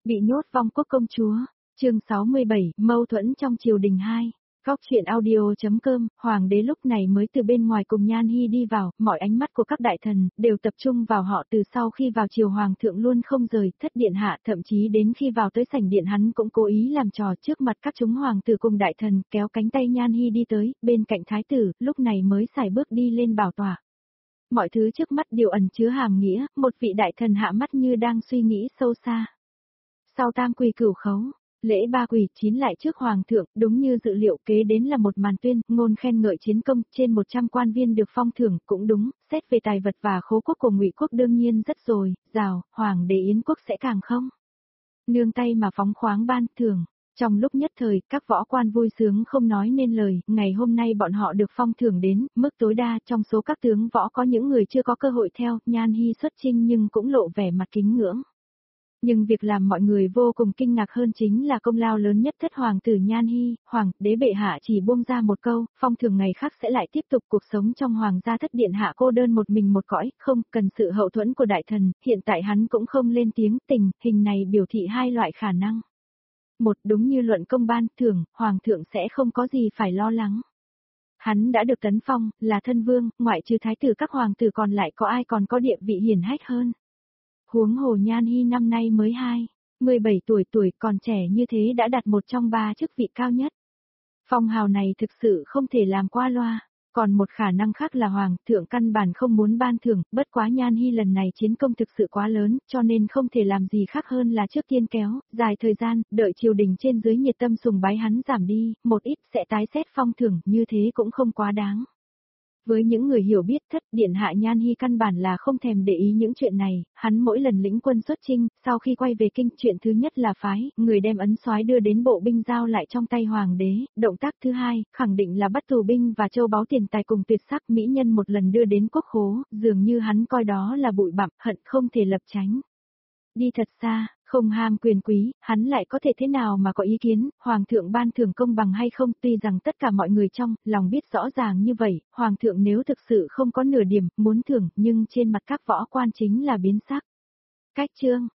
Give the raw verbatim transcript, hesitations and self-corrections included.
Bị nhốt vong quốc công chúa, chương sáu mươi bảy, mâu thuẫn trong triều đình hai. Góc truyện audio.com, hoàng đế lúc này mới từ bên ngoài cùng Nhan Hi đi vào, mọi ánh mắt của các đại thần đều tập trung vào họ từ sau khi vào triều hoàng thượng luôn không rời, thất điện hạ thậm chí đến khi vào tới sảnh điện hắn cũng cố ý làm trò trước mặt các chúng hoàng tử cùng đại thần, kéo cánh tay Nhan Hi đi tới, bên cạnh thái tử, lúc này mới xài bước đi lên bảo tọa. Mọi thứ trước mắt đều ẩn chứa hàm nghĩa, một vị đại thần hạ mắt như đang suy nghĩ sâu xa. Sau tam quỳ cửu khấu, lễ ba quỳ chín lại trước hoàng thượng, đúng như dự liệu kế đến là một màn tuyên, ngôn khen ngợi chiến công, trên một trăm quan viên được phong thưởng, cũng đúng, xét về tài vật và khố quốc của Ngụy quốc đương nhiên rất rồi, rào, hoàng đế Yến quốc sẽ càng không. Nương tay mà phóng khoáng ban thưởng. Trong lúc nhất thời, các võ quan vui sướng không nói nên lời, ngày hôm nay bọn họ được phong thưởng đến, mức tối đa trong số các tướng võ có những người chưa có cơ hội theo, Nhan Hi xuất chinh nhưng cũng lộ vẻ mặt kính ngưỡng. Nhưng việc làm mọi người vô cùng kinh ngạc hơn chính là công lao lớn nhất thất hoàng tử Nhan Hi, hoàng đế bệ hạ chỉ buông ra một câu, phong thưởng ngày khác sẽ lại tiếp tục cuộc sống trong hoàng gia thất điện hạ cô đơn một mình một cõi, không cần sự hậu thuẫn của đại thần, hiện tại hắn cũng không lên tiếng tình, hình này biểu thị hai loại khả năng. Một, đúng như luận công ban thưởng, hoàng thượng sẽ không có gì phải lo lắng. Hắn đã được tấn phong, là thân vương, ngoại trừ thái tử các hoàng tử còn lại có ai còn có địa vị hiển hách hơn. Huống hồ Nhan Hi năm nay mới hai mươi bảy tuổi tuổi còn trẻ như thế đã đạt một trong ba chức vị cao nhất. Phong hào này thực sự không thể làm qua loa. Còn một khả năng khác là hoàng thượng căn bản không muốn ban thưởng, bất quá Nhan Hi lần này chiến công thực sự quá lớn, cho nên không thể làm gì khác hơn là trước tiên kéo, dài thời gian, đợi triều đình trên dưới nhiệt tâm sùng bái hắn giảm đi, một ít sẽ tái xét phong thưởng, như thế cũng không quá đáng. Với những người hiểu biết thất điện hạ Nhan Hi căn bản là không thèm để ý những chuyện này, hắn mỗi lần lĩnh quân xuất chinh, sau khi quay về kinh chuyện thứ nhất là phái, người đem ấn soái đưa đến bộ binh giao lại trong tay hoàng đế, động tác thứ hai, khẳng định là bắt tù binh và châu báu tiền tài cùng tuyệt sắc mỹ nhân một lần đưa đến quốc khố, dường như hắn coi đó là bụi bặm, hận không thể lập tránh. Đi thật xa, không ham quyền quý, hắn lại có thể thế nào mà có ý kiến, hoàng thượng ban thưởng công bằng hay không, tuy rằng tất cả mọi người trong lòng biết rõ ràng như vậy, hoàng thượng nếu thực sự không có nửa điểm muốn thưởng, nhưng trên mặt các võ quan chính là biến sắc. Cách chương,